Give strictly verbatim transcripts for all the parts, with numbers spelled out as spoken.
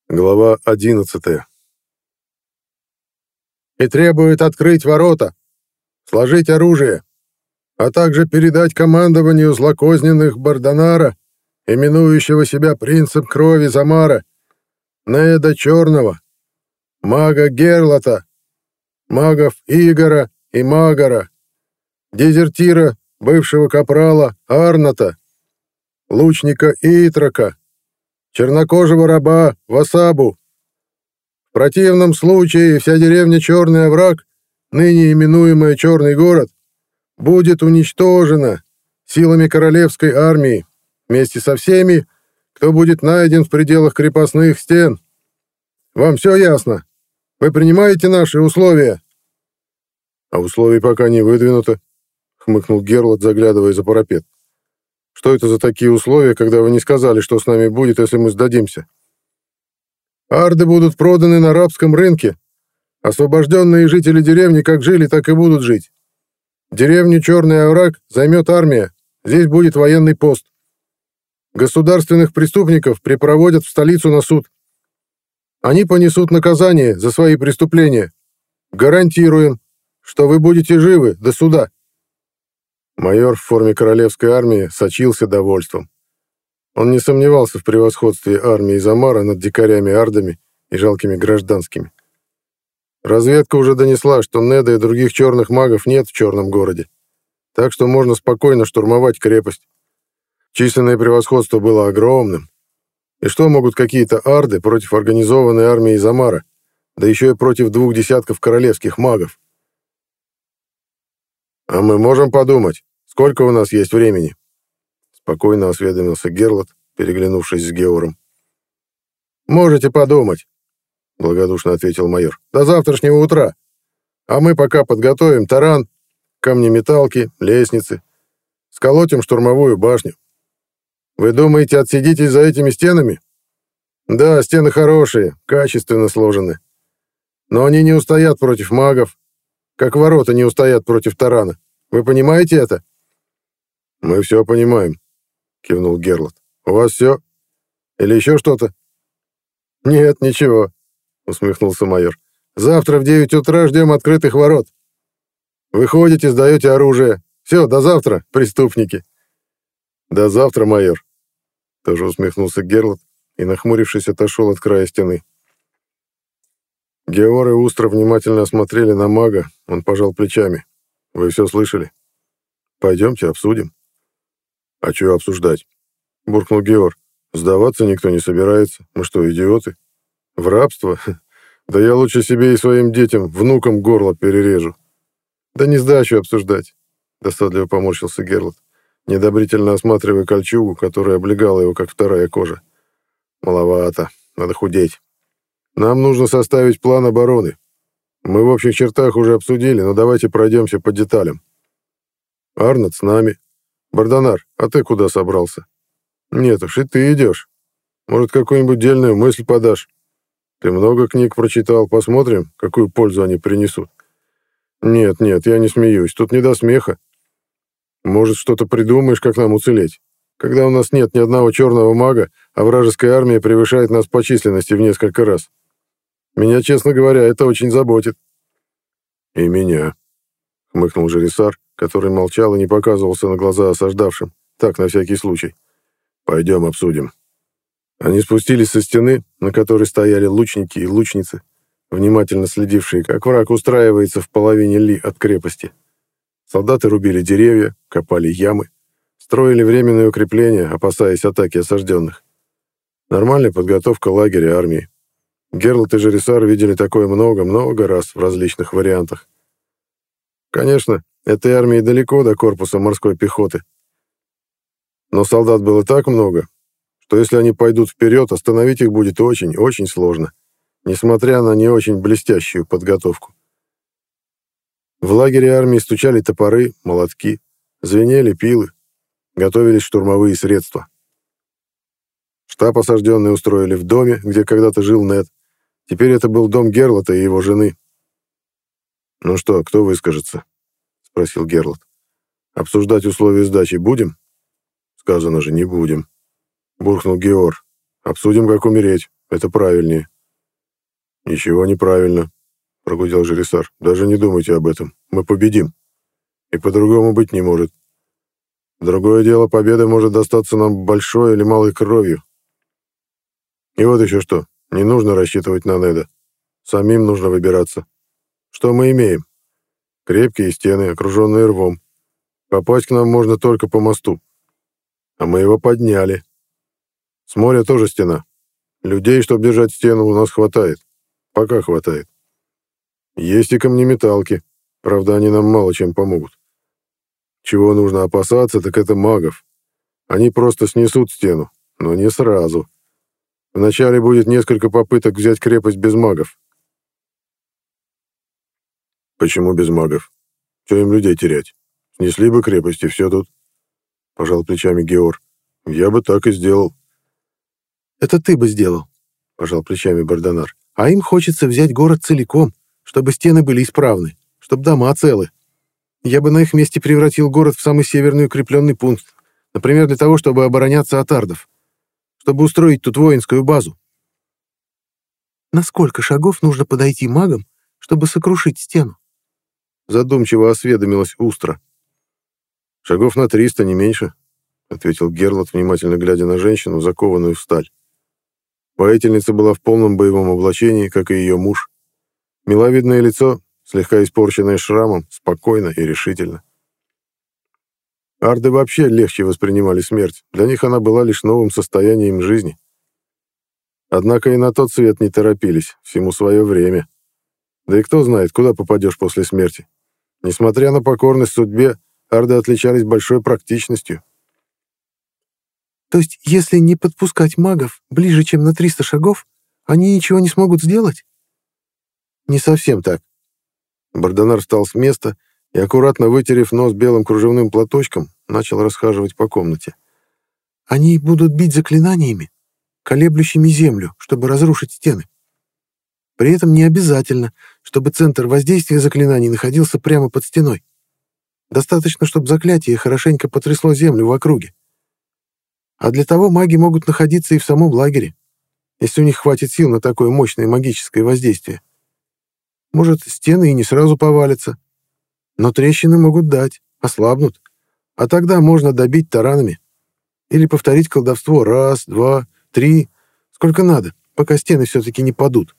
Глава одиннадцатая. И требует открыть ворота, сложить оружие, а также передать командованию злокозненных Бардонара, именующего себя принцем крови Замара, Неда Черного, мага Герлота, магов Игора и Магора, дезертира, бывшего капрала Арната, лучника Итрака, чернокожего раба Васабу. В противном случае вся деревня Черный Овраг, ныне именуемая Черный город, будет уничтожена силами королевской армии вместе со всеми, кто будет найден в пределах крепостных стен. Вам все ясно? Вы принимаете наши условия? — А условий пока не выдвинуто, — хмыкнул Герлот, заглядывая за парапет. — Что это за такие условия, когда вы не сказали, что с нами будет, если мы сдадимся? — Арды будут проданы на рабском рынке. Освобожденные жители деревни как жили, так и будут жить. Деревню Черный Овраг займет армия. Здесь будет военный пост. Государственных преступников припроводят в столицу на суд. Они понесут наказание за свои преступления. Гарантируем, что вы будете живы до суда. Майор в форме королевской армии сочился довольством. Он не сомневался в превосходстве армии Замара над дикарями-ардами и жалкими гражданскими. Разведка уже донесла, что Неда и других черных магов нет в Черном городе, так что можно спокойно штурмовать крепость. Численное превосходство было огромным. И что могут какие-то арды против организованной армии Замара, да еще и против двух десятков королевских магов? «А мы можем подумать, сколько у нас есть времени?» Спокойно осведомился Герлот, переглянувшись с Геором. «Можете подумать», — благодушно ответил майор. «До завтрашнего утра. А мы пока подготовим таран, камнеметалки, лестницы, сколотим штурмовую башню. Вы думаете, отсидитесь за этими стенами? Да, стены хорошие, качественно сложены. Но они не устоят против магов, как ворота не устоят против тарана. Вы понимаете это?» «Мы все понимаем», — кивнул Герлот. «У вас все? Или еще что-то?» «Нет, ничего», — усмехнулся майор. «Завтра в девять утра ждем открытых ворот. Выходите, сдаете оружие. Все, до завтра, преступники». «До завтра, майор», — тоже усмехнулся Герлот и, нахмурившись, отошел от края стены. Геор и Устра внимательно осмотрели на мага, он пожал плечами. «Вы все слышали? Пойдемте, обсудим». «А что обсуждать?» — буркнул Геор. «Сдаваться никто не собирается. Мы что, идиоты? В рабство? Да я лучше себе и своим детям, внукам горло перережу». «Да не сдачу обсуждать», — досадливо поморщился Герлот, недобрительно осматривая кольчугу, которая облегала его, как вторая кожа. «Маловато. Надо худеть. Нам нужно составить план обороны. Мы в общих чертах уже обсудили, но давайте пройдемся по деталям. Арнот с нами. Бардонар, а ты куда собрался? Нет уж, и ты идешь. Может, какую-нибудь дельную мысль подашь? Ты много книг прочитал, посмотрим, какую пользу они принесут. Нет, нет, я не смеюсь, тут не до смеха. Может, что-то придумаешь, как нам уцелеть? Когда у нас нет ни одного черного мага, а вражеская армия превышает нас по численности в несколько раз. Меня, честно говоря, это очень заботит». «И меня», — хмыкнул Жерисар, который молчал и не показывался на глаза осаждавшим. Так, на всякий случай. «Пойдем обсудим». Они спустились со стены, на которой стояли лучники и лучницы, внимательно следившие, как враг устраивается в половине ли от крепости. Солдаты рубили деревья, копали ямы, строили временные укрепления, опасаясь атаки осажденных. Нормальная подготовка лагеря армии. Герлот и Жерисар видели такое много-много раз в различных вариантах. Конечно, этой армии далеко до корпуса морской пехоты. Но солдат было так много, что если они пойдут вперед, остановить их будет очень-очень сложно, несмотря на не очень блестящую подготовку. В лагере армии стучали топоры, молотки, звенели пилы, готовились штурмовые средства. Штаб осажденные устроили в доме, где когда-то жил Нед. Теперь это был дом Герлота и его жены. «Ну что, кто выскажется?» — спросил Герлот. «Обсуждать условия сдачи будем?» «Сказано же, не будем», — буркнул Геор. «Обсудим, как умереть. Это правильнее». «Ничего неправильно», — прогудел Жересар. «Даже не думайте об этом. Мы победим. И по-другому быть не может. Другое дело, победа может достаться нам большой или малой кровью. И вот еще что. Не нужно рассчитывать на Неда. Самим нужно выбираться. Что мы имеем? Крепкие стены, окруженные рвом. Попасть к нам можно только по мосту. А мы его подняли. С моря тоже стена. Людей, чтобы держать стену, у нас хватает. Пока хватает. Есть и камнеметалки. Правда, они нам мало чем помогут. Чего нужно опасаться, так это магов. Они просто снесут стену, но не сразу. Вначале будет несколько попыток взять крепость без магов. Почему без магов? Что им людей терять? Снесли бы крепость, и все тут. Пожал плечами Геор. Я бы так и сделал. Это ты бы сделал, пожал плечами Бардонар. А им хочется взять город целиком, чтобы стены были исправны, чтобы дома целы. Я бы на их месте превратил город в самый северный укрепленный пункт, например, для того, чтобы обороняться от ардов, чтобы устроить тут воинскую базу. На сколько шагов нужно подойти магам, чтобы сокрушить стену? Задумчиво осведомилась Устра. Шагов на триста, не меньше, ответил Герлот, внимательно глядя на женщину, закованную в сталь. Воительница была в полном боевом облачении, как и ее муж. Миловидное лицо, слегка испорченное шрамом, спокойно и решительно. Арды вообще легче воспринимали смерть, для них она была лишь новым состоянием жизни. Однако и на тот свет не торопились, всему свое время. Да и кто знает, куда попадешь после смерти. Несмотря на покорность судьбе, арды отличались большой практичностью. То есть, если не подпускать магов ближе, чем на триста шагов, они ничего не смогут сделать? Не совсем так. Бардонар встал с места и, аккуратно вытерев нос белым кружевным платочком, начал расхаживать по комнате. Они будут бить заклинаниями, колеблющими землю, чтобы разрушить стены. При этом не обязательно, чтобы центр воздействия заклинаний находился прямо под стеной. Достаточно, чтобы заклятие хорошенько потрясло землю в округе. А для того маги могут находиться и в самом лагере, если у них хватит сил на такое мощное магическое воздействие. Может, стены и не сразу повалятся, но трещины могут дать, ослабнут, а тогда можно добить таранами или повторить колдовство раз, два, три, сколько надо, пока стены все-таки не падут.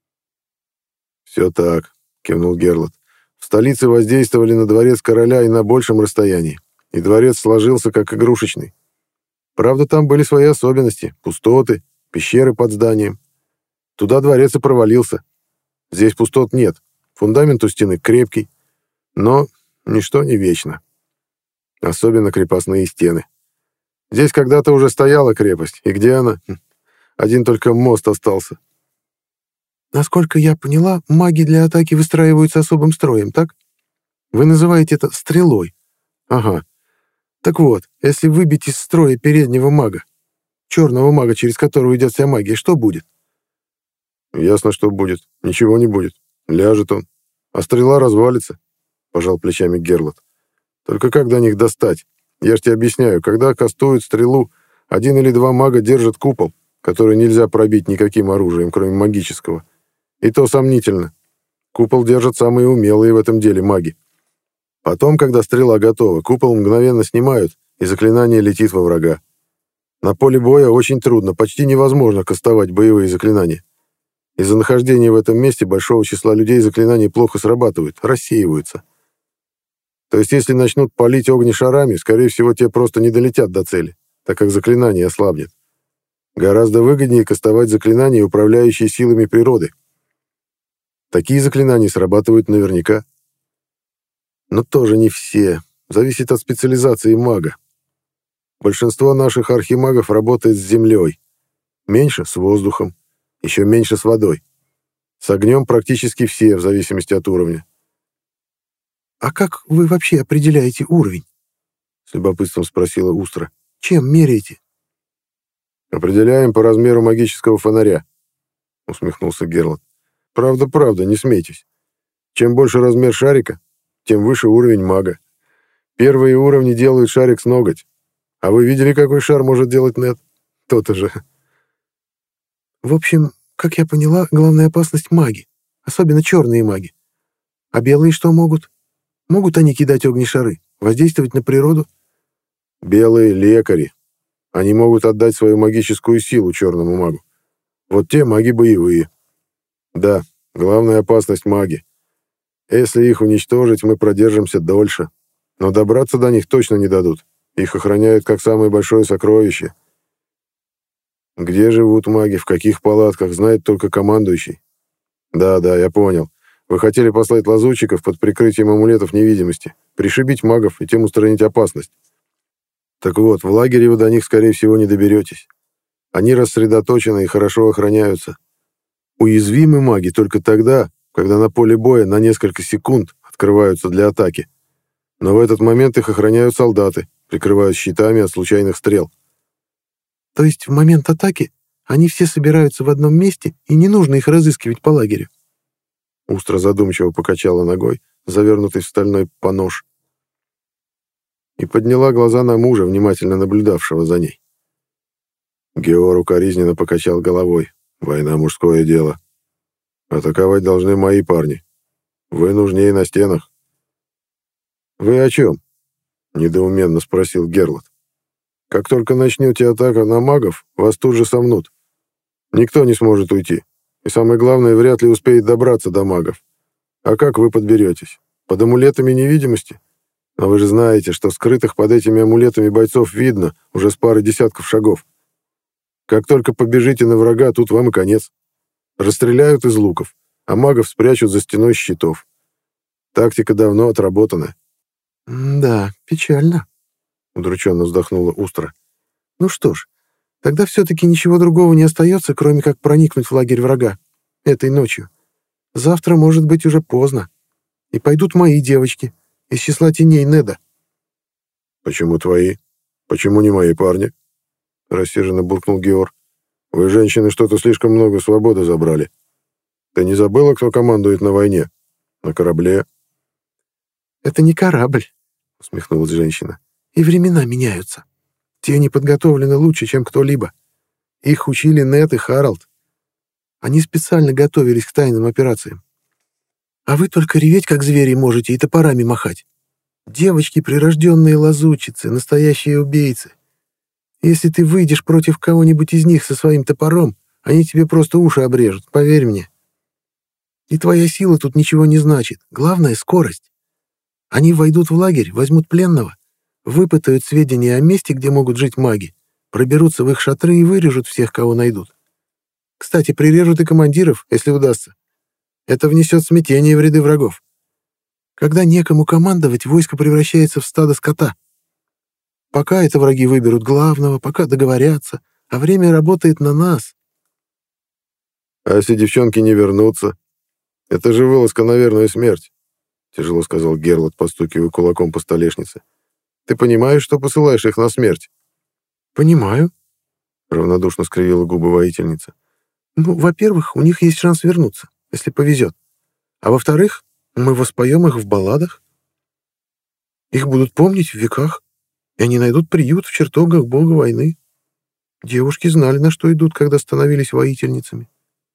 «Все так», — кивнул Герлот. «В столице воздействовали на дворец короля и на большем расстоянии, и дворец сложился как игрушечный. Правда, там были свои особенности, пустоты, пещеры под зданием. Туда дворец и провалился. Здесь пустот нет, фундамент у стены крепкий, но ничто не вечно. Особенно крепостные стены. Здесь когда-то уже стояла крепость, и где она? Один только мост остался». Насколько я поняла, маги для атаки выстраиваются особым строем, так? Вы называете это стрелой. Ага. Так вот, если выбить из строя переднего мага, черного мага, через которого идет вся магия, что будет? Ясно, что будет. Ничего не будет. Ляжет он. А стрела развалится, пожал плечами Герлот. Только как до них достать? Я ж тебе объясняю, когда кастуют стрелу, один или два мага держат купол, который нельзя пробить никаким оружием, кроме магического. И то сомнительно. Купол держат самые умелые в этом деле маги. Потом, когда стрела готова, купол мгновенно снимают, и заклинание летит во врага. На поле боя очень трудно, почти невозможно кастовать боевые заклинания. Из-за нахождения в этом месте большого числа людей заклинания плохо срабатывают, рассеиваются. То есть, если начнут палить огнешарами, скорее всего, те просто не долетят до цели, так как заклинание ослабнет. Гораздо выгоднее кастовать заклинания, управляющие силами природы. Такие заклинания срабатывают наверняка. Но тоже не все. Зависит от специализации мага. Большинство наших архимагов работает с землей. Меньше — с воздухом. Еще меньше — с водой. С огнем практически все, в зависимости от уровня. «А как вы вообще определяете уровень?» — с любопытством спросила Устра. «Чем меряете?» «Определяем по размеру магического фонаря», — усмехнулся Герлот. «Правда, правда, не смейтесь. Чем больше размер шарика, тем выше уровень мага. Первые уровни делают шарик с ноготь. А вы видели, какой шар может делать Нед? То-то же». В общем, как я поняла, главная опасность — маги, особенно черные маги. А белые что могут? Могут они кидать огнешары, воздействовать на природу? Белые — лекари. Они могут отдать свою магическую силу черному магу. Вот те маги боевые. Да, главная опасность — маги. Если их уничтожить, мы продержимся дольше. Но добраться до них точно не дадут. Их охраняют как самое большое сокровище. Где живут маги, в каких палатках, знает только командующий. Да-да, я понял. Вы хотели послать лазутчиков под прикрытием амулетов невидимости, пришибить магов и тем устранить опасность. Так вот, в лагере вы до них, скорее всего, не доберетесь. Они рассредоточены и хорошо охраняются. Уязвимы маги только тогда, когда на поле боя на несколько секунд открываются для атаки. Но в этот момент их охраняют солдаты, прикрываясь щитами от случайных стрел. То есть в момент атаки они все собираются в одном месте, и не нужно их разыскивать по лагерю? Устра задумчиво покачала ногой, завернутой в стальной понож, и подняла глаза на мужа, внимательно наблюдавшего за ней. Геор укоризненно покачал головой. «Война — мужское дело. Атаковать должны мои парни. Вы нужнее на стенах». «Вы о чем?» — недоуменно спросил Герлот. «Как только начнете атаку на магов, вас тут же сомнут. Никто не сможет уйти. И самое главное, вряд ли успеет добраться до магов. А как вы подберетесь? Под амулетами невидимости? Но вы же знаете, что скрытых под этими амулетами бойцов видно уже с пары десятков шагов. Как только побежите на врага, тут вам и конец. Расстреляют из луков, а магов спрячут за стеной щитов. Тактика давно отработана». «Да, печально», — удрученно вздохнула Устра. «Ну что ж, тогда все-таки ничего другого не остается, кроме как проникнуть в лагерь врага этой ночью. Завтра, может быть, уже поздно. И пойдут мои девочки из числа теней Неда». «Почему твои? Почему не мои парни?» — рассерженно буркнул Геор. «Вы, женщины, что-то слишком много свободы забрали. Ты не забыла, кто командует на войне? На корабле?» «Это не корабль», — усмехнулась женщина. «И времена меняются. Тени подготовлены лучше, чем кто-либо. Их учили Нед и Харалд. Они специально готовились к тайным операциям. А вы только реветь, как звери, можете и топорами махать. Девочки — прирожденные лазутчицы, настоящие убийцы. Если ты выйдешь против кого-нибудь из них со своим топором, они тебе просто уши обрежут, поверь мне. И твоя сила тут ничего не значит. Главное — скорость. Они войдут в лагерь, возьмут пленного, выпытают сведения о месте, где могут жить маги, проберутся в их шатры и вырежут всех, кого найдут. Кстати, прирежут и командиров, если удастся. Это внесет смятение в ряды врагов. Когда некому командовать, войско превращается в стадо скота. Пока это враги выберут главного, пока договорятся, а время работает на нас». «А если девчонки не вернутся? Это же вылазка на верную смерть», — тяжело сказал Герлот, постукивая кулаком по столешнице. «Ты понимаешь, что посылаешь их на смерть?» «Понимаю», — равнодушно скривила губы воительница. «Ну, во-первых, у них есть шанс вернуться, если повезет. А во-вторых, мы воспоем их в балладах. Их будут помнить в веках, и они найдут приют в чертогах бога войны. Девушки знали, на что идут, когда становились воительницами.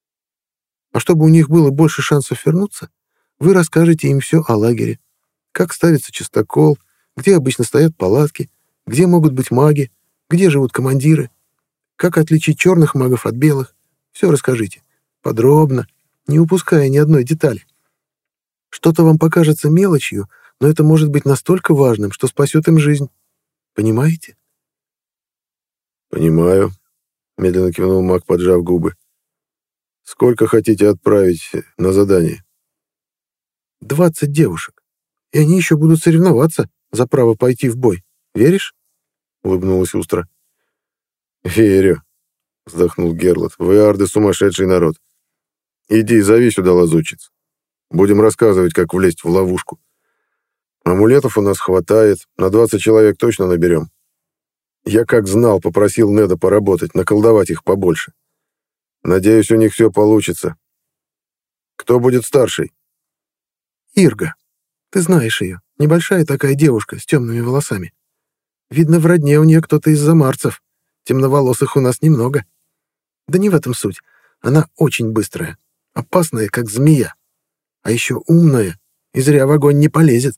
А чтобы у них было больше шансов вернуться, вы расскажете им все о лагере. Как ставится чистокол, где обычно стоят палатки, где могут быть маги, где живут командиры, как отличить черных магов от белых. Все расскажите. Подробно, не упуская ни одной детали. Что-то вам покажется мелочью, но это может быть настолько важным, что спасет им жизнь. Понимаете?» «Понимаю», — медленно кивнул маг, поджав губы. «Сколько хотите отправить на задание?» «Двадцать девушек. И они еще будут соревноваться за право пойти в бой. Веришь?» — улыбнулась Устра. «Верю», — вздохнул Герлот. «Вы, арды, сумасшедший народ. Иди, зови сюда лазутчиц. Будем рассказывать, как влезть в ловушку. Амулетов у нас хватает, на двадцать человек точно наберем. Я, как знал, попросил Неда поработать, наколдовать их побольше. Надеюсь, у них все получится. Кто будет старший?» «Ирга. Ты знаешь ее. Небольшая такая девушка с темными волосами. Видно, в родне у нее кто-то из замарцев. Темноволосых у нас немного. Да не в этом суть. Она очень быстрая, опасная, как змея. А еще умная, и зря в огонь не полезет.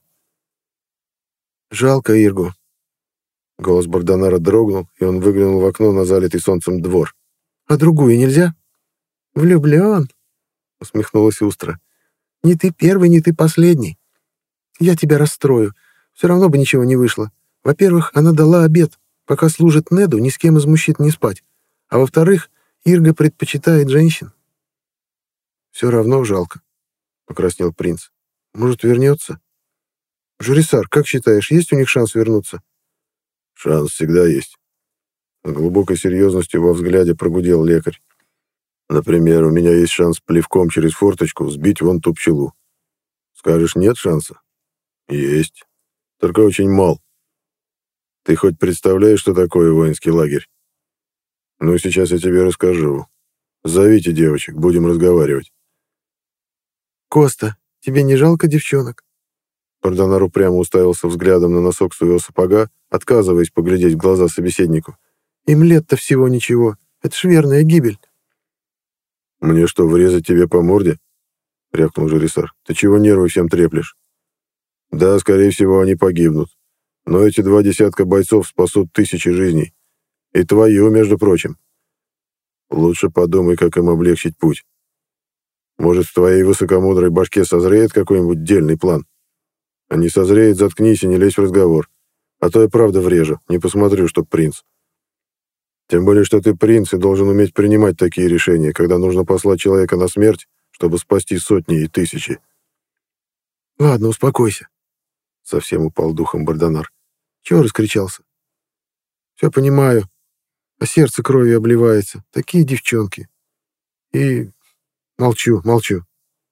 Жалко Иргу. Голос Богданара дрогнул, и он выглянул в окно на залитый солнцем двор. «А другую нельзя?» «Влюблен», — усмехнулась Устра. «Не ты первый, не ты последний. Я тебя расстрою. Все равно бы ничего не вышло. Во-первых, она дала обет, пока служит Неду, ни с кем из мужчин не спать. А во-вторых, Ирга предпочитает женщин». «Все равно жалко», — покраснел принц. «Может, вернется?» «Журисар, как считаешь, есть у них шанс вернуться?» «Шанс всегда есть». С глубокой серьезностью во взгляде прогудел лекарь. «Например, у меня есть шанс плевком через форточку сбить вон ту пчелу. Скажешь, нет шанса?» «Есть. Только очень мал. Ты хоть представляешь, что такое воинский лагерь? Ну, сейчас я тебе расскажу. Зовите девочек, будем разговаривать». «Коста, тебе не жалко девчонок?» Бардонар упрямо уставился взглядом на носок своего сапога, отказываясь поглядеть в глаза собеседнику. «Им лет-то всего ничего. Это ж верная гибель». «Мне что, врезать тебе по морде?» — рявкнул Журисар. «Ты чего нервы всем треплешь? Да, скорее всего, они погибнут. Но эти два десятка бойцов спасут тысячи жизней. И твою, между прочим. Лучше подумай, как им облегчить путь. Может, в твоей высокомудрой башке созреет какой-нибудь дельный план? А не созреет, заткнись и не лезь в разговор. А то я правда врежу, не посмотрю, что принц. Тем более, что ты принц и должен уметь принимать такие решения, когда нужно послать человека на смерть, чтобы спасти сотни и тысячи». «Ладно, успокойся», — совсем упал духом Бардонар. «Чего раскричался? Все понимаю, а сердце кровью обливается. Такие девчонки. И молчу, молчу».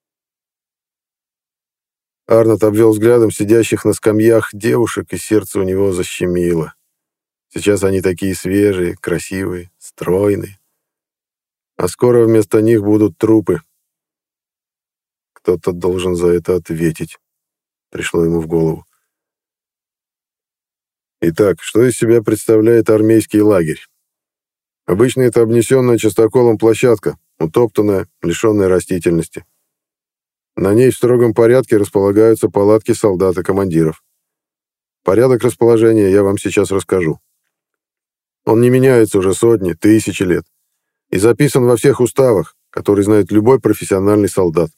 Арнот обвел взглядом сидящих на скамьях девушек, и сердце у него защемило. Сейчас они такие свежие, красивые, стройные. А скоро вместо них будут трупы. Кто-то должен за это ответить, пришло ему в голову. Итак, что из себя представляет армейский лагерь? Обычно это обнесенная частоколом площадка, утоптанная, лишенная растительности. На ней в строгом порядке располагаются палатки солдат и командиров. Порядок расположения я вам сейчас расскажу. Он не меняется уже сотни, тысячи лет и записан во всех уставах, которые знает любой профессиональный солдат.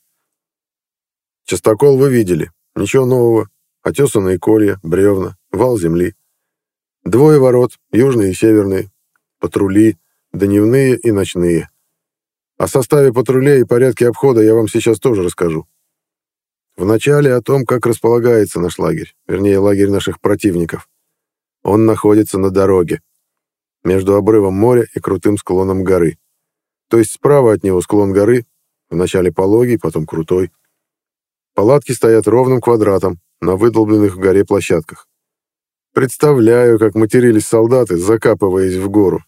Частокол вы видели. Ничего нового. Отесанные колья, бревна, вал земли. Двое ворот, южные и северные. Патрули, дневные и ночные. О составе патрулей и порядке обхода я вам сейчас тоже расскажу. Вначале о том, как располагается наш лагерь, вернее, лагерь наших противников. Он находится на дороге, между обрывом моря и крутым склоном горы. То есть справа от него склон горы, вначале пологий, потом крутой. Палатки стоят ровным квадратом на выдолбленных в горе площадках. Представляю, как матерились солдаты, закапываясь в гору.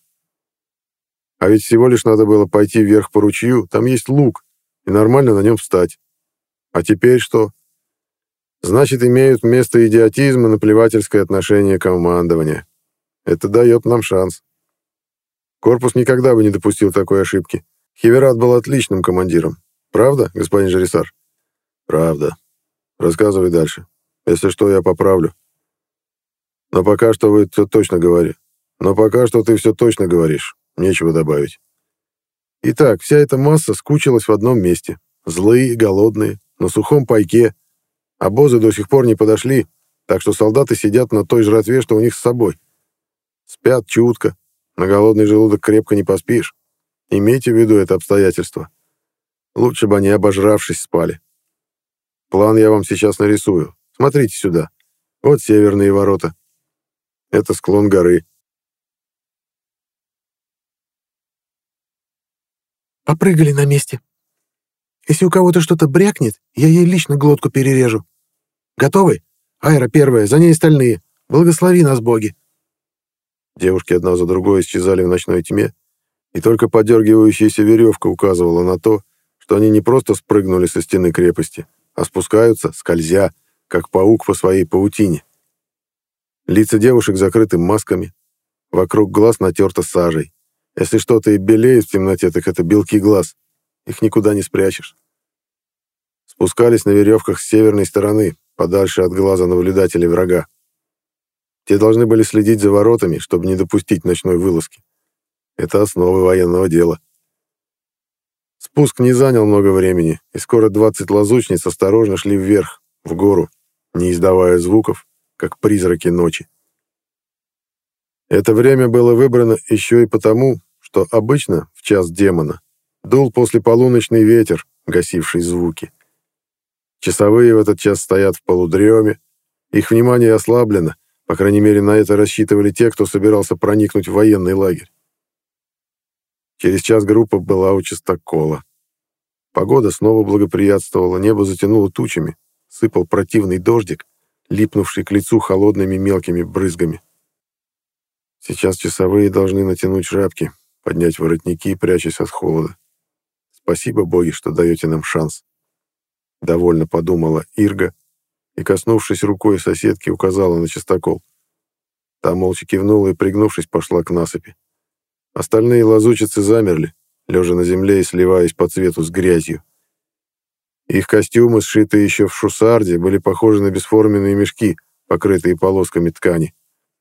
А ведь всего лишь надо было пойти вверх по ручью, там есть луг, и нормально на нем встать. А теперь что? Значит, имеют место идиотизм и наплевательское отношение командования. Это дает нам шанс. Корпус никогда бы не допустил такой ошибки. Хеверат был отличным командиром. Правда, господин Журисар? Правда. Рассказывай дальше. Если что, я поправлю. Но пока что вы все точно говорите. Но пока что ты все точно говоришь. Нечего добавить. Итак, вся эта масса скучилась в одном месте. Злые, голодные, на сухом пайке. Обозы до сих пор не подошли, так что солдаты сидят на той жратве, что у них с собой. Спят чутко, на голодный желудок крепко не поспишь. Имейте в виду это обстоятельство. Лучше бы они, обожравшись, спали. План я вам сейчас нарисую. Смотрите сюда. Вот северные ворота. Это склон горы. «Попрыгали на месте. Если у кого-то что-то брякнет, я ей лично глотку перережу. Готовы? Айра первая, за ней остальные. Благослови нас, боги!» Девушки одна за другой исчезали в ночной тьме, и только подергивающаяся веревка указывала на то, что они не просто спрыгнули со стены крепости, а спускаются, скользя, как паук по своей паутине. Лица девушек закрыты масками, вокруг глаз натерто сажей. Если что-то и белеет в темноте, так это белки глаз. Их никуда не спрячешь. Спускались на веревках с северной стороны, подальше от глаза наблюдателей врага. Те должны были следить за воротами, чтобы не допустить ночной вылазки. Это основы военного дела. Спуск не занял много времени, и скоро двадцать лазучниц осторожно шли вверх, в гору, не издавая звуков, как призраки ночи. Это время было выбрано еще и потому, что обычно, в час демона, дул послеполуночный ветер, гасивший звуки. Часовые в этот час стоят в полудреме, их внимание ослаблено, по крайней мере, на это рассчитывали те, кто собирался проникнуть в военный лагерь. Через час группа была у чистокола. Погода снова благоприятствовала, небо затянуло тучами, сыпал противный дождик, липнувший к лицу холодными мелкими брызгами. Сейчас часовые должны натянуть шапки, поднять воротники, прячась от холода. Спасибо, боги, что даете нам шанс. Довольно подумала Ирга и, коснувшись рукой соседки, указала на чистокол. Та молча кивнула и, пригнувшись, пошла к насыпи. Остальные лазучицы замерли, лежа на земле и сливаясь по цвету с грязью. Их костюмы, сшитые еще в Шусарде, были похожи на бесформенные мешки, покрытые полосками ткани.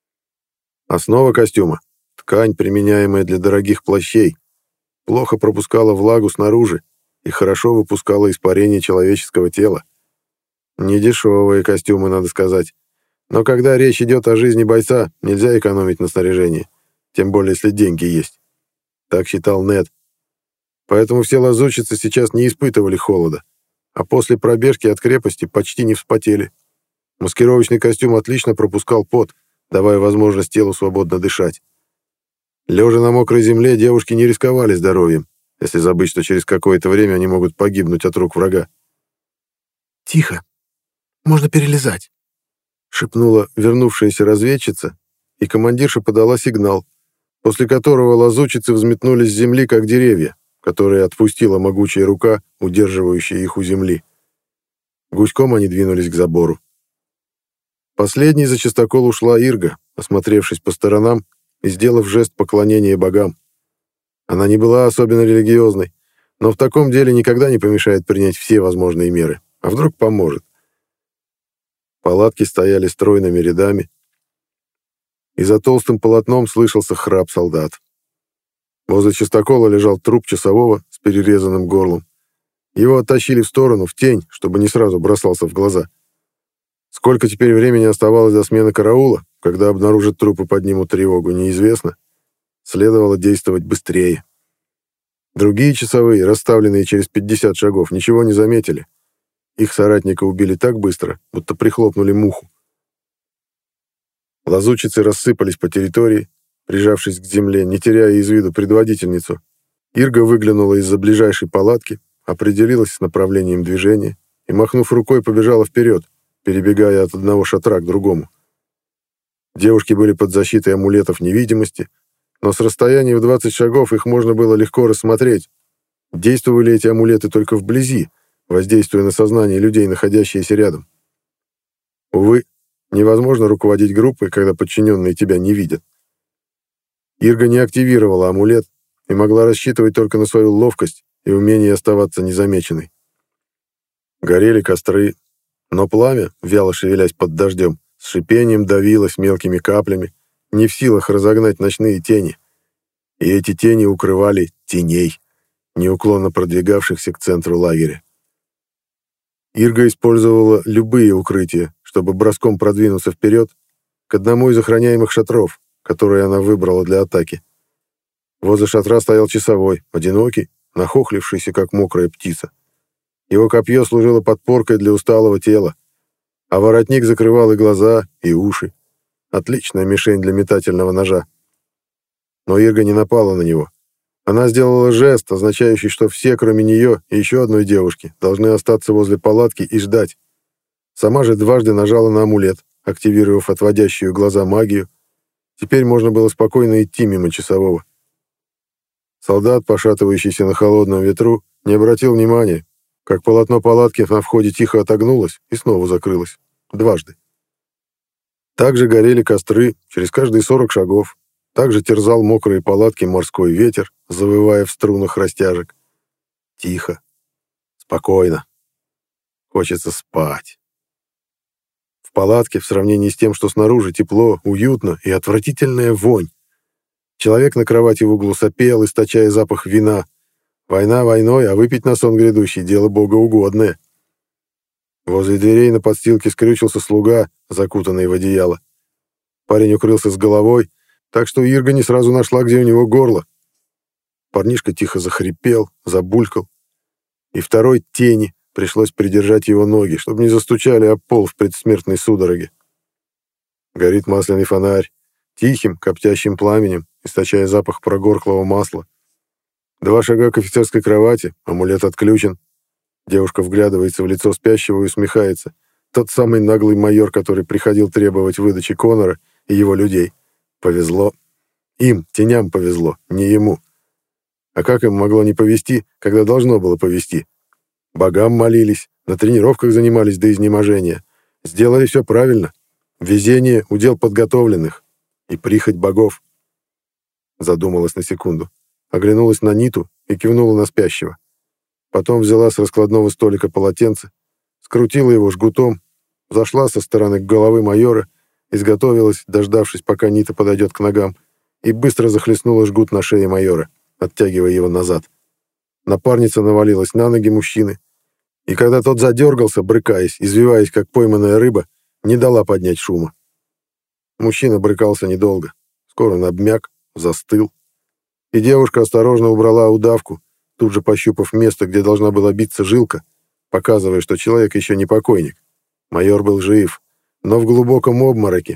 Основа костюма — ткань, применяемая для дорогих плащей, плохо пропускала влагу снаружи и хорошо выпускала испарение человеческого тела. Недешевые костюмы, надо сказать. Но когда речь идет о жизни бойца, нельзя экономить на снаряжении, тем более если деньги есть. Так считал Нед. Поэтому все лазутчицы сейчас не испытывали холода, а после пробежки от крепости почти не вспотели. Маскировочный костюм отлично пропускал пот, давая возможность телу свободно дышать. Лежа на мокрой земле, девушки не рисковали здоровьем, если забыть, что через какое-то время они могут погибнуть от рук врага. «Тихо, можно перелезать», — шепнула вернувшаяся разведчица, и командирша подала сигнал, после которого лазутчицы взметнулись с земли, как деревья, которые отпустила могучая рука, удерживающая их у земли. Гуськом они двинулись к забору. Последней за чистокол ушла Ирга, осмотревшись по сторонам и сделав жест поклонения богам. Она не была особенно религиозной, но в таком деле никогда не помешает принять все возможные меры. А вдруг поможет? Палатки стояли стройными рядами, и за толстым полотном слышался храп солдат. Возле чистокола лежал труп часового с перерезанным горлом. Его оттащили в сторону, в тень, чтобы не сразу бросался в глаза. Сколько теперь времени оставалось до смены караула, когда обнаружат труп и поднимут тревогу, неизвестно. Следовало действовать быстрее. Другие часовые, расставленные через пятьдесят шагов, ничего не заметили. Их соратника убили так быстро, будто прихлопнули муху. Лазутчицы рассыпались по территории, прижавшись к земле, не теряя из виду предводительницу. Ирга выглянула из-за ближайшей палатки, определилась с направлением движения и, махнув рукой, побежала вперед, перебегая от одного шатра к другому. Девушки были под защитой амулетов невидимости, но с расстояния в двадцать шагов их можно было легко рассмотреть. Действовали эти амулеты только вблизи, воздействуя на сознание людей, находящиеся рядом. Увы, невозможно руководить группой, когда подчиненные тебя не видят. Ирга не активировала амулет и могла рассчитывать только на свою ловкость и умение оставаться незамеченной. Горели костры, но пламя, вяло шевелясь под дождем, с шипением давилось мелкими каплями, не в силах разогнать ночные тени. И эти тени укрывали теней, неуклонно продвигавшихся к центру лагеря. Ирга использовала любые укрытия, чтобы броском продвинуться вперед к одному из охраняемых шатров, которые она выбрала для атаки. Возле шатра стоял часовой, одинокий, нахохлившийся, как мокрая птица. Его копье служило подпоркой для усталого тела, а воротник закрывал и глаза, и уши. Отличная мишень для метательного ножа. Но Ирга не напала на него. Она сделала жест, означающий, что все, кроме нее и еще одной девушки, должны остаться возле палатки и ждать. Сама же дважды нажала на амулет, активировав отводящую глаза магию. Теперь можно было спокойно идти мимо часового. Солдат, пошатывающийся на холодном ветру, не обратил внимания, как полотно палатки на входе тихо отогнулось и снова закрылось. Дважды. Также горели костры через каждые сорок шагов, Также терзал мокрые палатки морской ветер, завывая в струнах растяжек. Тихо. Спокойно. Хочется спать. В палатке, в сравнении с тем, что снаружи, тепло, уютно и отвратительная вонь. Человек на кровати в углу сопел, источая запах вина. Война войной, а выпить на сон грядущий — дело богоугодное. Возле дверей на подстилке скрючился слуга, закутанный в одеяло. Парень укрылся с головой, так что Ирга не сразу нашла, где у него горло. Парнишка тихо захрипел, забулькал. И второй тени пришлось придержать его ноги, чтобы не застучали об пол в предсмертной судороге. Горит масляный фонарь, тихим, коптящим пламенем, источая запах прогорклого масла. Два шага к офицерской кровати, амулет отключен. Девушка вглядывается в лицо спящего и усмехается. Тот самый наглый майор, который приходил требовать выдачи Конора и его людей. Повезло. Им, теням, повезло, не ему. А как им могло не повезти, когда должно было повезти? Богам молились, на тренировках занимались до изнеможения. Сделали все правильно. Везение — удел подготовленных. И прихоть богов. Задумалась на секунду. Оглянулась на Ниту и кивнула на спящего. Потом взяла с раскладного столика полотенце, скрутила его жгутом, зашла со стороны головы майора, изготовилась, дождавшись, пока Нита подойдет к ногам, и быстро захлестнула жгут на шее майора, оттягивая его назад. Напарница навалилась на ноги мужчины, и когда тот задергался, брыкаясь, извиваясь, как пойманная рыба, не дала поднять шума. Мужчина брыкался недолго. Скоро он обмяк, застыл. И девушка осторожно убрала удавку, тут же пощупав место, где должна была биться жилка, показывая, что человек еще не покойник. Майор был жив, но в глубоком обмороке.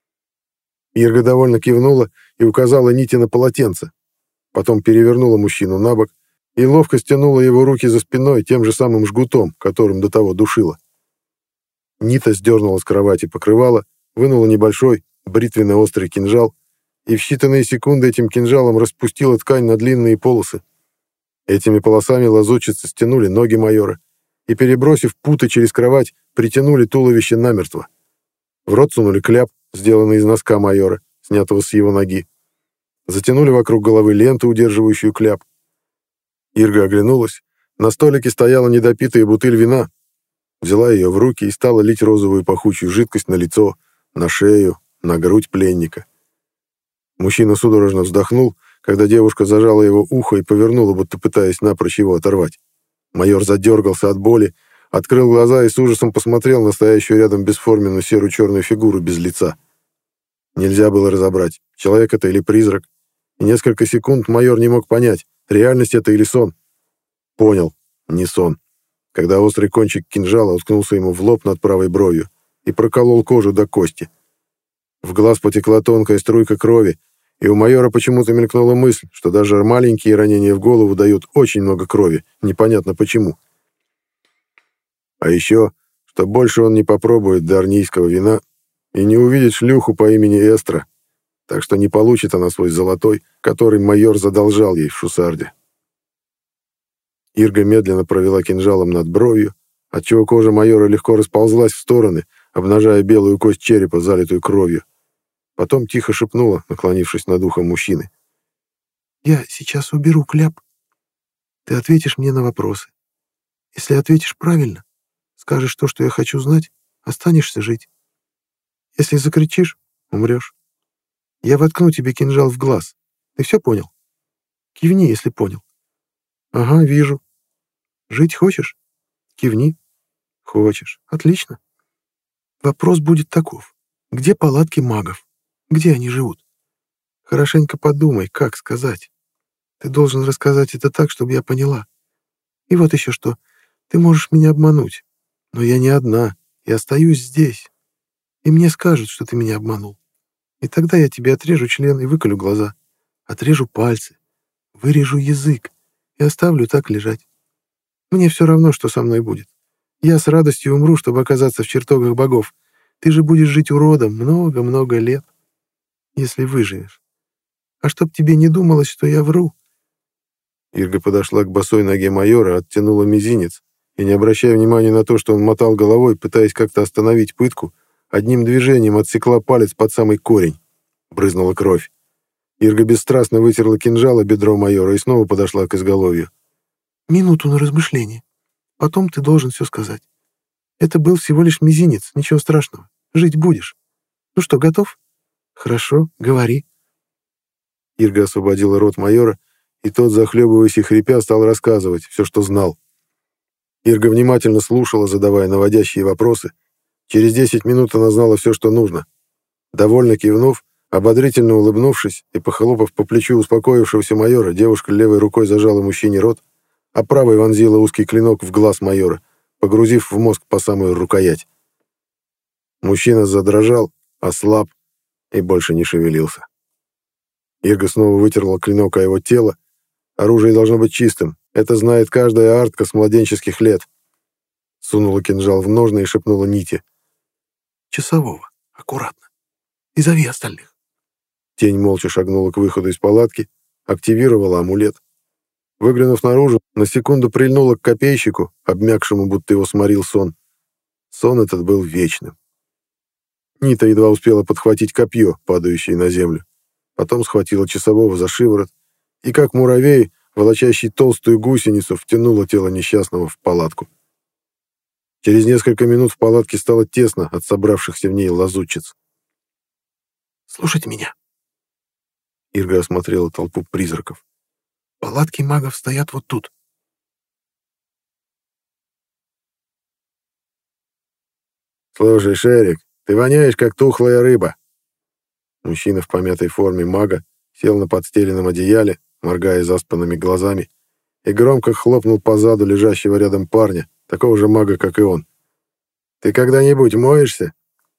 Ирга довольно кивнула и указала Ните на полотенце. Потом перевернула мужчину на бок и ловко стянула его руки за спиной тем же самым жгутом, которым до того душила. Нита сдернула с кровати покрывало, вынула небольшой, бритвенно-острый кинжал и в считанные секунды этим кинжалом распустила ткань на длинные полосы. Этими полосами лазутчицы стянули ноги майора и, перебросив путы через кровать, притянули туловище намертво. В рот сунули кляп, сделанный из носка майора, снятого с его ноги. Затянули вокруг головы ленту, удерживающую кляп. Ирга оглянулась. На столике стояла недопитая бутыль вина. Взяла ее в руки и стала лить розовую пахучую жидкость на лицо, на шею, на грудь пленника. Мужчина судорожно вздохнул, когда девушка зажала его ухо и повернула, будто пытаясь напрочь его оторвать. Майор задергался от боли, открыл глаза и с ужасом посмотрел на стоящую рядом бесформенную серо-черную фигуру без лица. Нельзя было разобрать, человек это или призрак. И несколько секунд майор не мог понять, реальность это или сон. Понял, не сон. Когда острый кончик кинжала уткнулся ему в лоб над правой бровью и проколол кожу до кости. В глаз потекла тонкая струйка крови, и у майора почему-то мелькнула мысль, что даже маленькие ранения в голову дают очень много крови, непонятно почему. А еще, что больше он не попробует дарнийского вина и не увидит шлюху по имени Эстра, так что не получит она свой золотой, который майор задолжал ей в Шусарде. Ирга медленно провела кинжалом над бровью, отчего кожа майора легко расползлась в стороны, обнажая белую кость черепа, залитую кровью. Потом тихо шепнула, наклонившись над ухом мужчины. «Я сейчас уберу кляп. Ты ответишь мне на вопросы. Если ответишь правильно, скажешь то, что я хочу знать, останешься жить. Если закричишь, умрешь. Я воткну тебе кинжал в глаз. Ты все понял? Кивни, если понял. Ага, вижу. Жить хочешь? Кивни. Хочешь. Отлично. Вопрос будет таков. Где палатки магов? Где они живут? Хорошенько подумай, как сказать. Ты должен рассказать это так, чтобы я поняла. И вот еще что. Ты можешь меня обмануть. Но я не одна. Я остаюсь здесь. И мне скажут, что ты меня обманул. И тогда я тебе отрежу член и выколю глаза. Отрежу пальцы. Вырежу язык. И оставлю так лежать. Мне все равно, что со мной будет. Я с радостью умру, чтобы оказаться в чертогах богов. Ты же будешь жить уродом много-много лет. Если выживешь. А чтоб тебе не думалось, что я вру». Ирга подошла к босой ноге майора, оттянула мизинец и, не обращая внимания на то, что он мотал головой, пытаясь как-то остановить пытку, одним движением отсекла палец под самый корень. Брызнула кровь. Ирга бесстрастно вытерла кинжал о бедро майора и снова подошла к изголовью. «Минуту на размышление. Потом ты должен все сказать. Это был всего лишь мизинец, ничего страшного. Жить будешь. Ну что, готов? Хорошо, говори». Ирга освободила рот майора, и тот, захлебываясь и хрипя, стал рассказывать все, что знал. Ирга внимательно слушала, задавая наводящие вопросы. Через десять минут она знала все, что нужно. Довольно кивнув, ободрительно улыбнувшись и похлопав по плечу успокоившегося майора, девушка левой рукой зажала мужчине рот, а правой вонзила узкий клинок в глаз майора, погрузив в мозг по самую рукоять. Мужчина задрожал, ослаб и больше не шевелился. Ирга снова вытерла клинок о его тело. Оружие должно быть чистым. Это знает каждая артка с младенческих лет. Сунула кинжал в ножны и шепнула Ните. «Часового. Аккуратно. И зови остальных». Тень молча шагнула к выходу из палатки, активировала амулет. Выглянув наружу, на секунду прильнула к копейщику, обмякшему, будто его сморил сон. Сон этот был вечным. Нита едва успела подхватить копье, падающее на землю. Потом схватила часового за шиворот и, как муравей, волочащий толстую гусеницу, втянула тело несчастного в палатку. Через несколько минут в палатке стало тесно от собравшихся в ней лазутчиц. «Слушайте меня». Ирга осмотрела толпу призраков. «Палатки магов стоят вот тут». «Слушай, Шерик, ты воняешь, как тухлая рыба». Мужчина в помятой форме мага сел на подстеленном одеяле, моргая заспанными глазами, и громко хлопнул по заду лежащего рядом парня, такого же мага, как и он. «Ты когда-нибудь моешься?»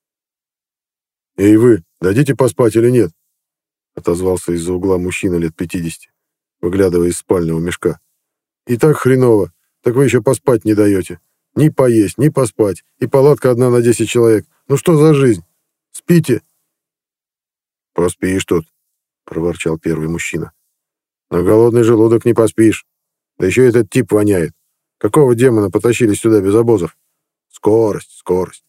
«Эй вы, дадите поспать или нет?» — отозвался из-за угла мужчина лет пятидесяти, выглядывая из спального мешка. «И так хреново, так вы еще поспать не даете. Ни поесть, ни поспать, и палатка одна на десять человек. Ну что за жизнь? Спите!» «Поспишь тут», — проворчал первый мужчина. «На голодный желудок не поспишь. Да еще этот тип воняет. Какого демона потащили сюда без обозов? Скорость, скорость.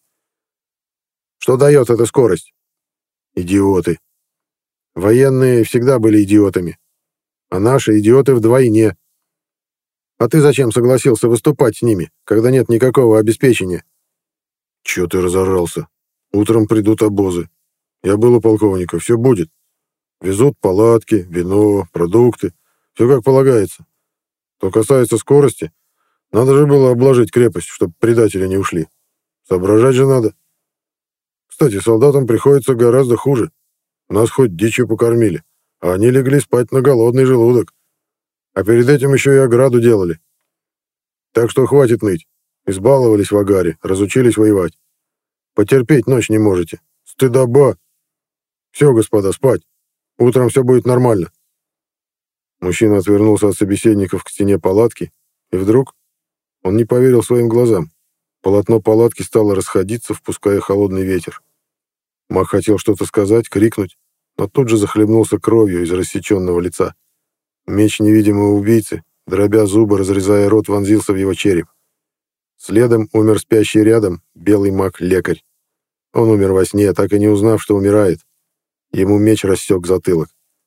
Что дает эта скорость? Идиоты. Военные всегда были идиотами. А наши идиоты вдвойне. А ты зачем согласился выступать с ними, когда нет никакого обеспечения?» «Чё ты разорался? Утром придут обозы. Я был у полковника, все будет. Везут палатки, вино, продукты. Все как полагается. Что касается скорости, надо же было обложить крепость, чтобы предатели не ушли. Соображать же надо. Кстати, солдатам приходится гораздо хуже. Нас хоть дичью покормили, а они легли спать на голодный желудок. А перед этим еще и ограду делали. Так что хватит ныть. Избаловались в агаре, разучились воевать. Потерпеть ночь не можете. Стыдоба. Все, господа, спать. Утром все будет нормально». Мужчина отвернулся от собеседников к стене палатки, и вдруг он не поверил своим глазам. Полотно палатки стало расходиться, впуская холодный ветер. Маг хотел что-то сказать, крикнуть, но тут же захлебнулся кровью из рассеченного лица. Меч невидимого убийцы, дробя зубы, разрезая рот, вонзился в его череп. Следом умер спящий рядом белый маг-лекарь. Он умер во сне, так и не узнав, что умирает. Ему меч рассек затылок.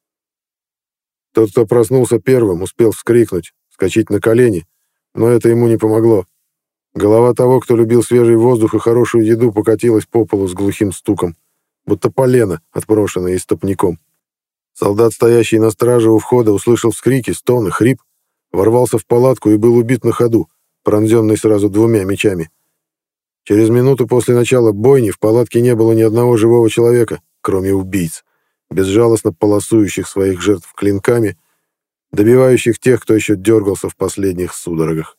Тот, кто проснулся первым, успел вскрикнуть, вскочить на колени, но это ему не помогло. Голова того, кто любил свежий воздух и хорошую еду, покатилась по полу с глухим стуком, будто полено, отброшенное истопником. Солдат, стоящий на страже у входа, услышал вскрики, стоны, хрип, ворвался в палатку и был убит на ходу, пронзенный сразу двумя мечами. Через минуту после начала бойни в палатке не было ни одного живого человека, кроме убийц, безжалостно полосующих своих жертв клинками, добивающих тех, кто еще дергался в последних судорогах.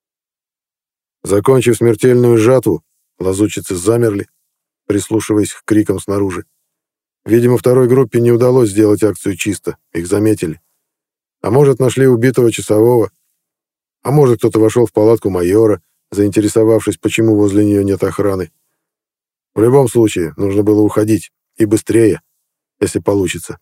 Закончив смертельную жатву, лазутчицы замерли, прислушиваясь к крикам снаружи. Видимо, второй группе не удалось сделать акцию чисто, их заметили. А может, нашли убитого часового, а может, кто-то вошел в палатку майора, заинтересовавшись, почему возле нее нет охраны. В любом случае, нужно было уходить, и быстрее, если получится.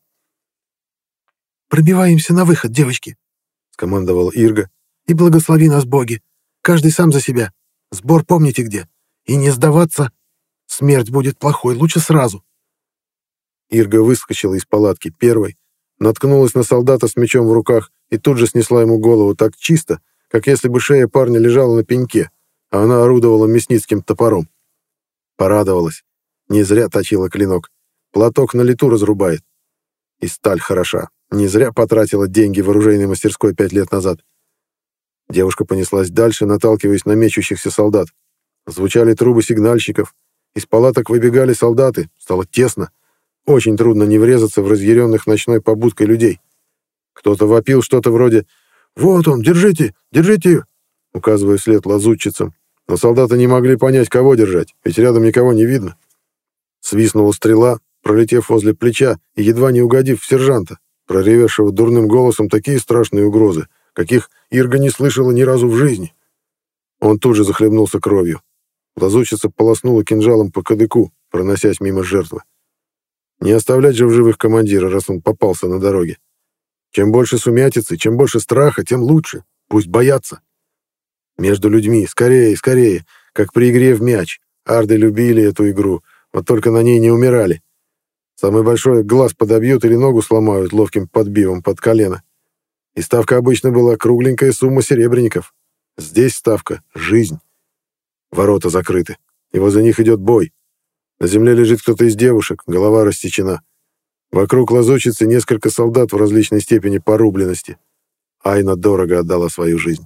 «Пробиваемся на выход, девочки», — скомандовал Ирга. «И благослови нас, боги. Каждый сам за себя. Сбор помните где. И не сдаваться. Смерть будет плохой, лучше сразу». Ирга выскочила из палатки первой, наткнулась на солдата с мечом в руках и тут же снесла ему голову так чисто, как если бы шея парня лежала на пеньке, а она орудовала мясницким топором. Порадовалась. Не зря точила клинок. Платок на лету разрубает. И сталь хороша. Не зря потратила деньги в оружейной мастерской пять лет назад. Девушка понеслась дальше, наталкиваясь на мечущихся солдат. Звучали трубы сигнальщиков. Из палаток выбегали солдаты. Стало тесно. Очень трудно не врезаться в разъяренных ночной побудкой людей. Кто-то вопил что-то вроде «Вот он, держите, держите!», указывая вслед лазутчицам. Но солдаты не могли понять, кого держать, ведь рядом никого не видно. Свистнула стрела, пролетев возле плеча и едва не угодив в сержанта, проревевшего дурным голосом такие страшные угрозы, каких Ирга не слышала ни разу в жизни. Он тут же захлебнулся кровью. Лазутчица полоснула кинжалом по кадыку, проносясь мимо жертвы. Не оставлять же в живых командира, раз он попался на дороге. Чем больше сумятицы, чем больше страха, тем лучше. Пусть боятся. Между людьми, скорее, скорее, как при игре в мяч. Арды любили эту игру, вот только на ней не умирали. Самый большой глаз подобьют или ногу сломают ловким подбивом под колено. И ставка обычно была кругленькая сумма серебряников. Здесь ставка — жизнь. Ворота закрыты, и возле них идет бой. На земле лежит кто-то из девушек, голова рассечена. Вокруг лазутчицы несколько солдат в различной степени порубленности. Айна дорого отдала свою жизнь.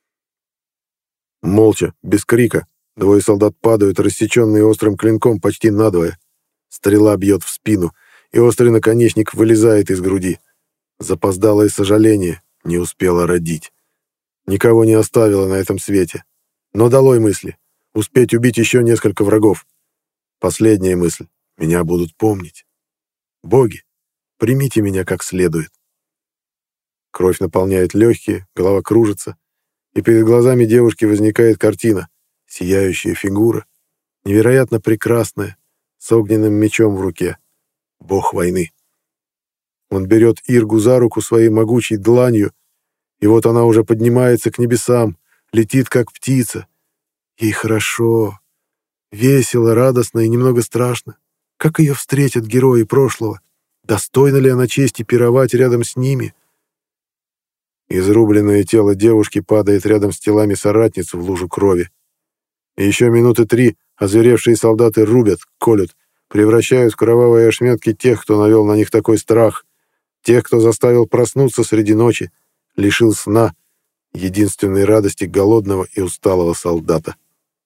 Молча, без крика, двое солдат падают, рассеченные острым клинком почти надвое. Стрела бьет в спину, и острый наконечник вылезает из груди. Запоздалое сожаление, не успела родить. Никого не оставила на этом свете. Но долой мысли. Успеть убить еще несколько врагов. Последняя мысль. Меня будут помнить. Боги, примите меня как следует. Кровь наполняет легкие, голова кружится, и перед глазами девушки возникает картина. Сияющая фигура, невероятно прекрасная, с огненным мечом в руке. Бог войны. Он берет Иргу за руку своей могучей дланью, и вот она уже поднимается к небесам, летит как птица. Ей хорошо, весело, радостно и немного страшно. Как ее встретят герои прошлого? Достойна ли она чести пировать рядом с ними? Изрубленное тело девушки падает рядом с телами соратниц в лужу крови. И еще минуты три озверевшие солдаты рубят, колют, превращают в кровавые ошметки тех, кто навел на них такой страх, тех, кто заставил проснуться среди ночи, лишил сна, единственной радости голодного и усталого солдата.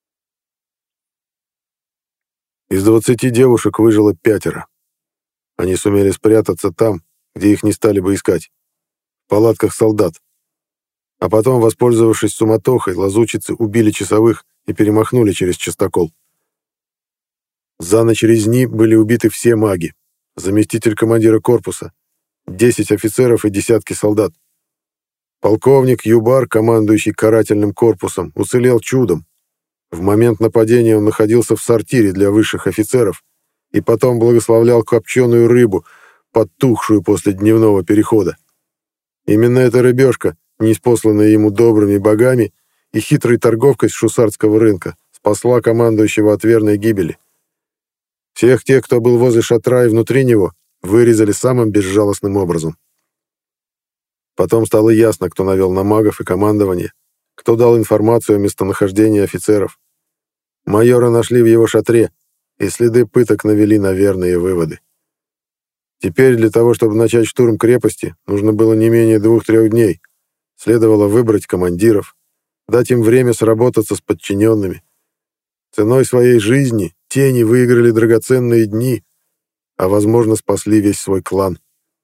Из двадцати девушек выжило пятеро. Они сумели спрятаться там, где их не стали бы искать, в палатках солдат. А потом, воспользовавшись суматохой, лазутчицы убили часовых и перемахнули через частокол. За ночь резни были убиты все маги, заместитель командира корпуса, десять офицеров и десятки солдат. Полковник Юбар, командующий карательным корпусом, уцелел чудом. В момент нападения он находился в сортире для высших офицеров и потом благословлял копченую рыбу, подтухшую после дневного перехода. Именно эта рыбешка, ниспосланная ему добрыми богами и хитрой торговкой с шусарского рынка, спасла командующего от верной гибели. Всех тех, кто был возле шатра и внутри него, вырезали самым безжалостным образом. Потом стало ясно, кто навел на магов и командование, кто дал информацию о местонахождении офицеров. Майора нашли в его шатре, и следы пыток навели на верные выводы. Теперь для того, чтобы начать штурм крепости, нужно было не менее двух-трех дней. Следовало выбрать командиров, дать им время сработаться с подчиненными. Ценой своей жизни тени выиграли драгоценные дни, а, возможно, спасли весь свой клан.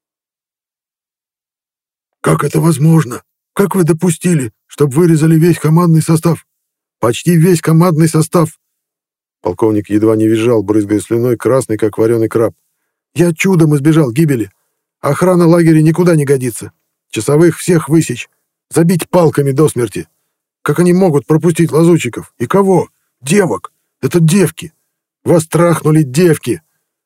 «Как это возможно? Как вы допустили, чтобы вырезали весь командный состав? Почти весь командный состав!» Полковник едва не визжал, брызгая слюной, красный, как вареный краб. «Я чудом избежал гибели. Охрана лагеря никуда не годится. Часовых всех высечь, забить палками до смерти. Как они могут пропустить лазутчиков? И кого? Девок! Это девки! Вас трахнули девки!»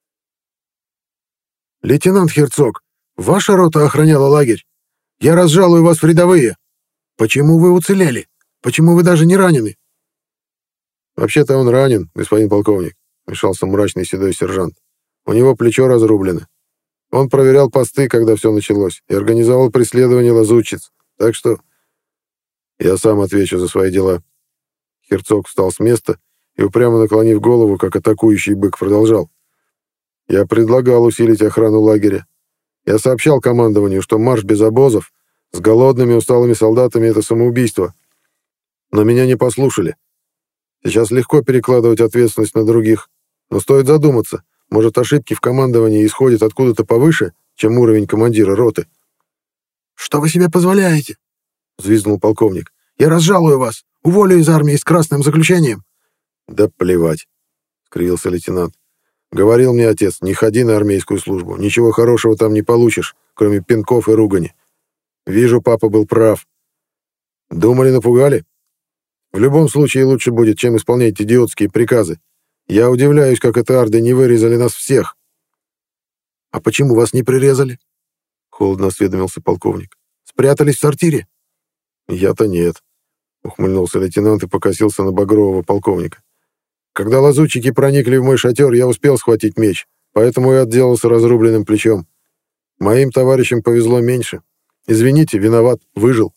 «Лейтенант Херцог, ваша рота охраняла лагерь. Я разжалую вас в рядовые. Почему вы уцелели? Почему вы даже не ранены?» «Вообще-то он ранен, господин полковник», — вмешался мрачный седой сержант. «У него плечо разрублено». Он проверял посты, когда все началось, и организовал преследование лазутчиц. Так что я сам отвечу за свои дела». Херцог встал с места и, упрямо наклонив голову, как атакующий бык, продолжал. «Я предлагал усилить охрану лагеря. Я сообщал командованию, что марш без обозов с голодными усталыми солдатами — это самоубийство. Но меня не послушали. Сейчас легко перекладывать ответственность на других, но стоит задуматься, может, ошибки в командовании исходят откуда-то повыше, чем уровень командира роты». «Что вы себе позволяете?» — взвизгнул полковник. «Я разжалую вас, уволю из армии с красным заключением». «Да плевать», — скривился лейтенант. «Говорил мне отец, не ходи на армейскую службу, ничего хорошего там не получишь, кроме пинков и ругани. Вижу, папа был прав. Думали, напугали? В любом случае лучше будет, чем исполнять идиотские приказы. Я удивляюсь, как это арды не вырезали нас всех». «А почему вас не прирезали?» — холодно осведомился полковник. «Спрятались в сортире?» «Я-то нет», — ухмыльнулся лейтенант и покосился на багрового полковника. «Когда лазутчики проникли в мой шатер, я успел схватить меч, поэтому и отделался разрубленным плечом. Моим товарищам повезло меньше. Извините, виноват, выжил».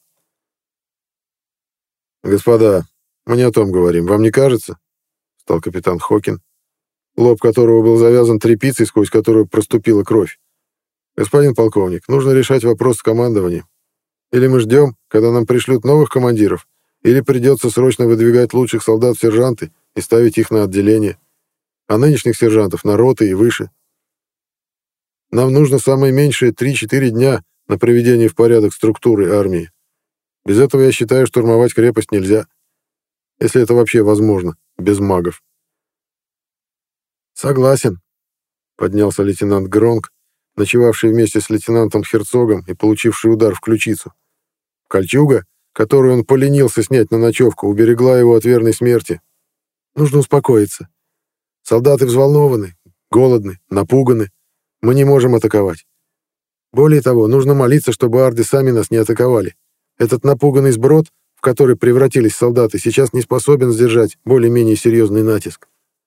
«Господа, мы не о том говорим, вам не кажется?» — стал капитан Хокин, лоб которого был завязан тряпицей, сквозь которую проступила кровь. «Господин полковник, нужно решать вопрос с командованием. Или мы ждем, когда нам пришлют новых командиров, или придется срочно выдвигать лучших солдат в сержанты и ставить их на отделение, а нынешних сержантов на роты и выше. Нам нужно самое меньшее три-четыре дня на приведение в порядок структуры армии. Без этого, я считаю, штурмовать крепость нельзя, если это вообще возможно, без магов». «Согласен», — поднялся лейтенант Гронк, ночевавший вместе с лейтенантом Херцогом и получивший удар в ключицу. Кольчуга, которую он поленился снять на ночевку, уберегла его от верной смерти. «Нужно успокоиться. Солдаты взволнованы, голодны, напуганы. Мы не можем атаковать. Более того, нужно молиться, чтобы арды сами нас не атаковали. Этот напуганный сброд, в который превратились солдаты, сейчас не способен сдержать более-менее серьезный натиск.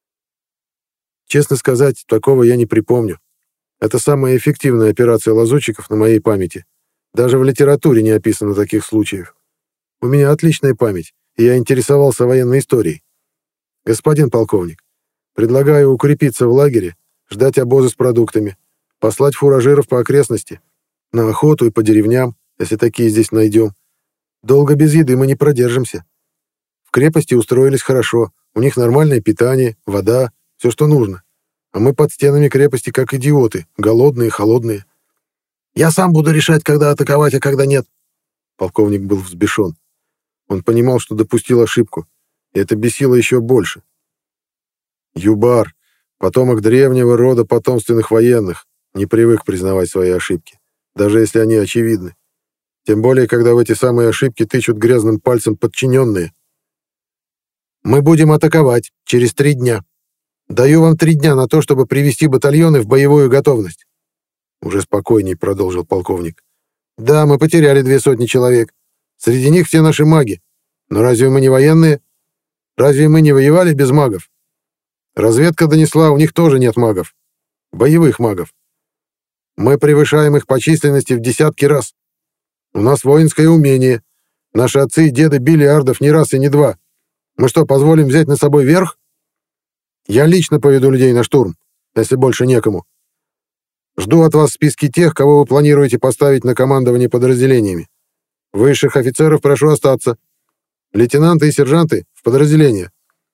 Честно сказать, такого я не припомню. Это самая эффективная операция лазутчиков на моей памяти. Даже в литературе не описано таких случаев. У меня отличная память, и я интересовался военной историей. Господин полковник, предлагаю укрепиться в лагере, ждать обозы с продуктами, послать фуражиров по окрестности, на охоту и по деревням, если такие здесь найдем. Долго без еды мы не продержимся. В крепости устроились хорошо, у них нормальное питание, вода, все, что нужно. А мы под стенами крепости как идиоты, голодные, холодные. Я сам буду решать, когда атаковать, а когда нет. Полковник был взбешен. Он понимал, что допустил ошибку, и это бесило еще больше. Юбар, потомок древнего рода потомственных военных, не привык признавать свои ошибки, даже если они очевидны. Тем более, когда в эти самые ошибки тычут грязным пальцем подчиненные. Мы будем атаковать через три дня. Даю вам три дня на то, чтобы привести батальоны в боевую готовность. Уже спокойней продолжил полковник. Да, мы потеряли две сотни человек. Среди них все наши маги. Но разве мы не военные? Разве мы не воевали без магов? Разведка донесла, у них тоже нет магов. Боевых магов. Мы превышаем их по численности в десятки раз. У нас воинское умение. Наши отцы и деды били ардов не раз и не два. Мы что, позволим взять на собой верх? Я лично поведу людей на штурм, если больше некому. Жду от вас списки тех, кого вы планируете поставить на командование подразделениями. Высших офицеров прошу остаться. Лейтенанты и сержанты в подразделение.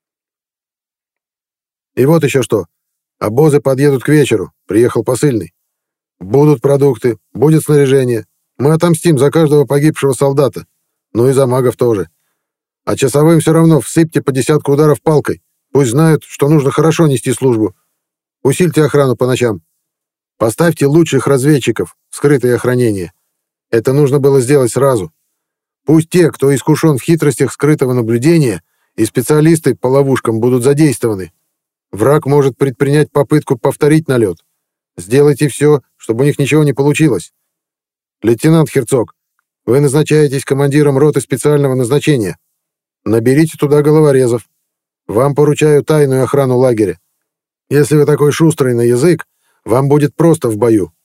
И вот еще что. Обозы подъедут к вечеру. Приехал посыльный. Будут продукты, будет снаряжение. Мы отомстим за каждого погибшего солдата. Ну и за магов тоже. А часовым все равно всыпьте по десятку ударов палкой. Пусть знают, что нужно хорошо нести службу. Усильте охрану по ночам. Поставьте лучших разведчиков в скрытое охранение. Это нужно было сделать сразу. Пусть те, кто искушен в хитростях скрытого наблюдения, и специалисты по ловушкам будут задействованы. Враг может предпринять попытку повторить налет. Сделайте все, чтобы у них ничего не получилось. Лейтенант Херцог, вы назначаетесь командиром роты специального назначения. Наберите туда головорезов. Вам поручаю тайную охрану лагеря. Если вы такой шустрый на язык, вам будет просто в бою.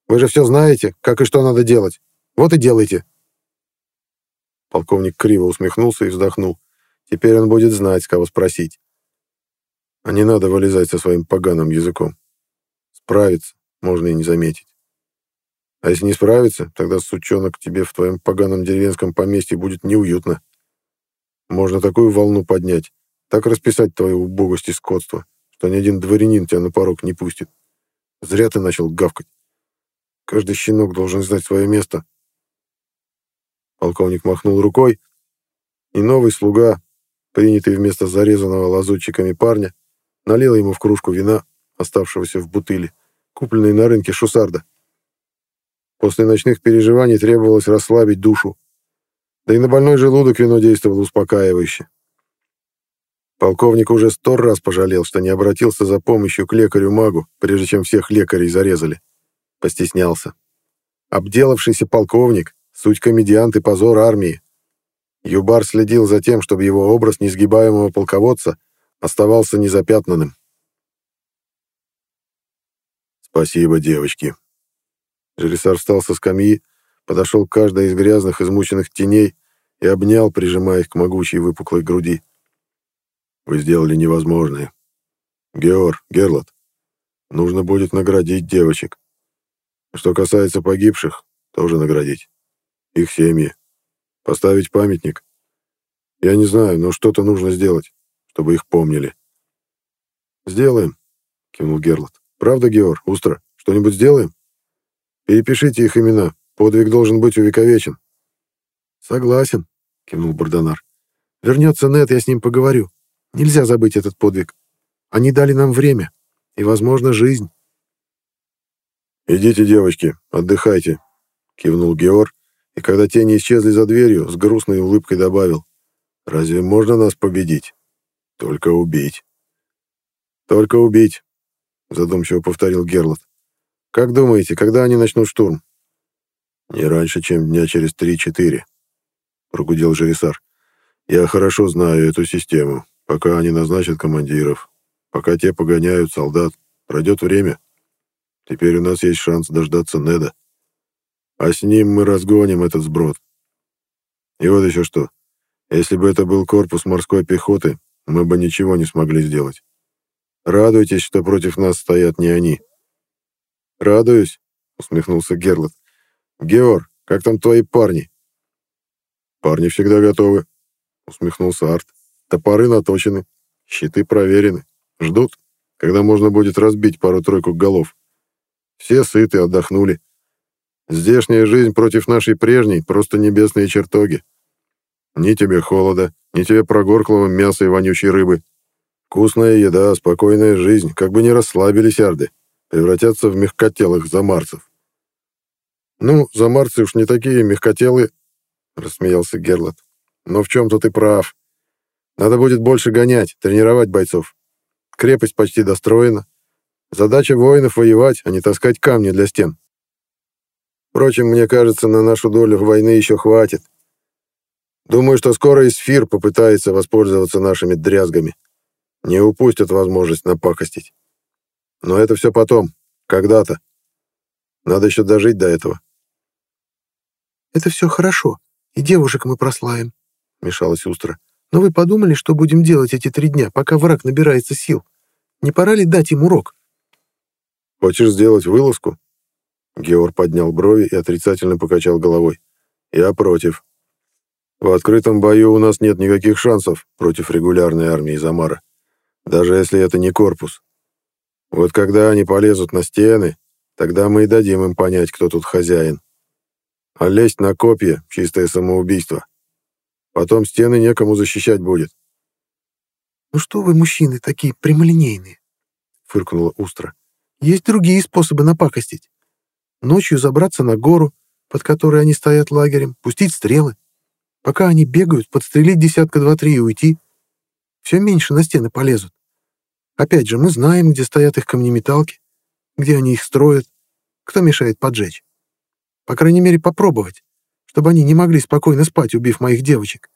Вы же все знаете, как и что надо делать. Вот и делайте». Полковник криво усмехнулся и вздохнул. Теперь он будет знать, с кого спросить. А не надо вылезать со своим поганым языком. Справиться можно и не заметить. А если не справиться, тогда, сучонок, тебе в твоем поганом деревенском поместье будет неуютно. Можно такую волну поднять, так расписать твою убогость и скотство, что ни один дворянин тебя на порог не пустит. Зря ты начал гавкать. Каждый щенок должен знать свое место. Полковник махнул рукой, и новый слуга, принятый вместо зарезанного лазутчиками парня, налил ему в кружку вина, оставшегося в бутыли, купленной на рынке Шусарда. После ночных переживаний требовалось расслабить душу, да и на больной желудок вино действовало успокаивающе. Полковник уже сто раз пожалел, что не обратился за помощью к лекарю-магу, прежде чем всех лекарей зарезали. Постеснялся. Обделавшийся полковник, суть комедиант и позор армии. Юбар следил за тем, чтобы его образ несгибаемого полководца оставался незапятнанным. «Спасибо, девочки». Желисар встал со скамьи, подошел к каждой из грязных, измученных теней и обнял, прижимая их к могучей выпуклой груди. «Вы сделали невозможное. Геор, Герлот, нужно будет наградить девочек. Что касается погибших, тоже наградить. Их семьи. Поставить памятник. Я не знаю, но что-то нужно сделать, чтобы их помнили». «Сделаем», — кивнул Герлот. «Правда, Геор, Устра, что-нибудь сделаем? Перепишите их имена. Подвиг должен быть увековечен». «Согласен», — кивнул Бардонар. «Вернется Нед, я с ним поговорю. Нельзя забыть этот подвиг. Они дали нам время и, возможно, жизнь». «Идите, девочки, отдыхайте», — кивнул Геор, и когда тени исчезли за дверью, с грустной улыбкой добавил: «Разве можно нас победить? Только убить». «Только убить», — задумчиво повторил Герлот. «Как думаете, когда они начнут штурм?» «Не раньше, чем дня через три-четыре», — прогудел Жерисар. «Я хорошо знаю эту систему. Пока они назначат командиров, пока те погоняют солдат, пройдет время. Теперь у нас есть шанс дождаться Неда. А с ним мы разгоним этот сброд. И вот еще что. Если бы это был корпус морской пехоты, мы бы ничего не смогли сделать. Радуйтесь, что против нас стоят не они». «Радуюсь», — усмехнулся Герлот. «Геор, как там твои парни?» «Парни всегда готовы», — усмехнулся Арт. «Топоры наточены, щиты проверены. Ждут, когда можно будет разбить пару-тройку голов. Все сыты, отдохнули. Здешняя жизнь против нашей прежней — просто небесные чертоги. Ни тебе холода, ни тебе прогорклого мяса и вонючей рыбы. Вкусная еда, спокойная жизнь, как бы не расслабились арды, превратятся в мягкотелых замарцев». «Ну, замарцы уж не такие мягкотелые», — рассмеялся Герлот. «Но в чем-то ты прав. Надо будет больше гонять, тренировать бойцов. Крепость почти достроена. Задача воинов — воевать, а не таскать камни для стен. Впрочем, мне кажется, на нашу долю войны еще хватит. Думаю, что скоро Исфир попытается воспользоваться нашими дрязгами. Не упустят возможность напакостить. Но это все потом, когда-то. Надо еще дожить до этого». «Это все хорошо, и девушек мы прославим», — вмешалась Устра. «Но вы подумали, что будем делать эти три дня, пока враг набирается сил? Не пора ли дать им урок?» «Хочешь сделать вылазку?» Геор поднял брови и отрицательно покачал головой. «Я против. В открытом бою у нас нет никаких шансов против регулярной армии Замара, даже если это не корпус. Вот когда они полезут на стены, тогда мы и дадим им понять, кто тут хозяин. А лезть на копья — чистое самоубийство. Потом стены некому защищать будет». «Ну что вы, мужчины, такие прямолинейные?» — фыркнула Устра. «Есть другие способы напакостить. Ночью забраться на гору, под которой они стоят лагерем, пустить стрелы. Пока они бегают, подстрелить десятка два-три и уйти. Все меньше на стены полезут. Опять же, мы знаем, где стоят их камнеметалки, где они их строят, кто мешает поджечь. По крайней мере, попробовать, чтобы они не могли спокойно спать, убив моих девочек».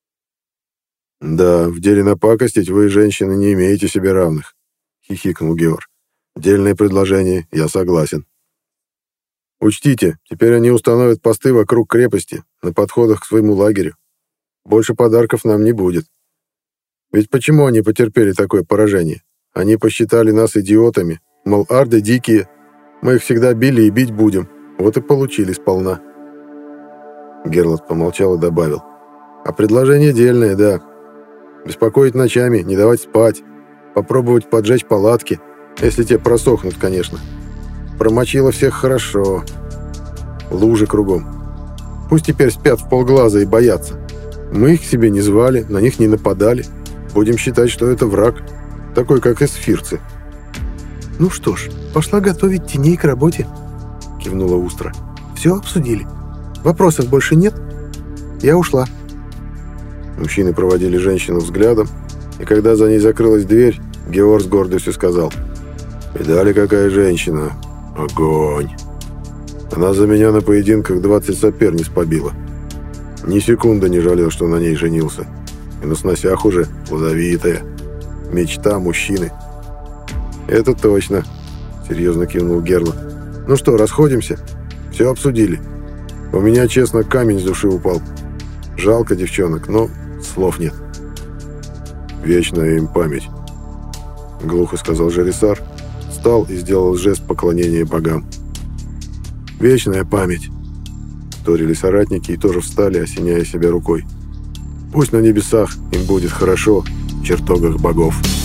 «Да, в деле напакостить вы, женщины, не имеете себе равных», — хихикнул Геор. «Дельное предложение, я согласен». Учтите, теперь они установят посты вокруг крепости, на подходах к своему лагерю. Больше подарков нам не будет. Ведь почему они потерпели такое поражение? Они посчитали нас идиотами, мол, арды дикие, мы их всегда били и бить будем, вот и получили сполна. Герлот помолчал и добавил. А предложение дельное, да. Беспокоить ночами, не давать спать, попробовать поджечь палатки, если те просохнут, конечно. Промочило всех хорошо. Лужи кругом. Пусть теперь спят в полглаза и боятся. Мы их к себе не звали, на них не нападали. Будем считать, что это враг, такой как эсфирцы. «Ну что ж, пошла готовить теней к работе», — кивнула Устра. «Все обсудили. Вопросов больше нет? Я ушла». Мужчины проводили женщину взглядом, и когда за ней закрылась дверь, Геор с гордостью сказал: «Видали, какая женщина? Огонь! Она за меня на поединках двадцать соперниц побила. Ни секунды не жалел, что на ней женился. И на сносях уже плодовитая. Мечта мужчины». «Это точно», — серьезно кивнул Герлот. «Ну что, расходимся? Все обсудили. У меня, честно, камень с души упал. Жалко девчонок, но слов нет». «Вечная им память», — глухо сказал Жарисар, встал и сделал жест поклонения богам. «Вечная память», — вторили соратники и тоже встали, осеняя себя рукой. «Пусть на небесах им будет хорошо в чертогах богов».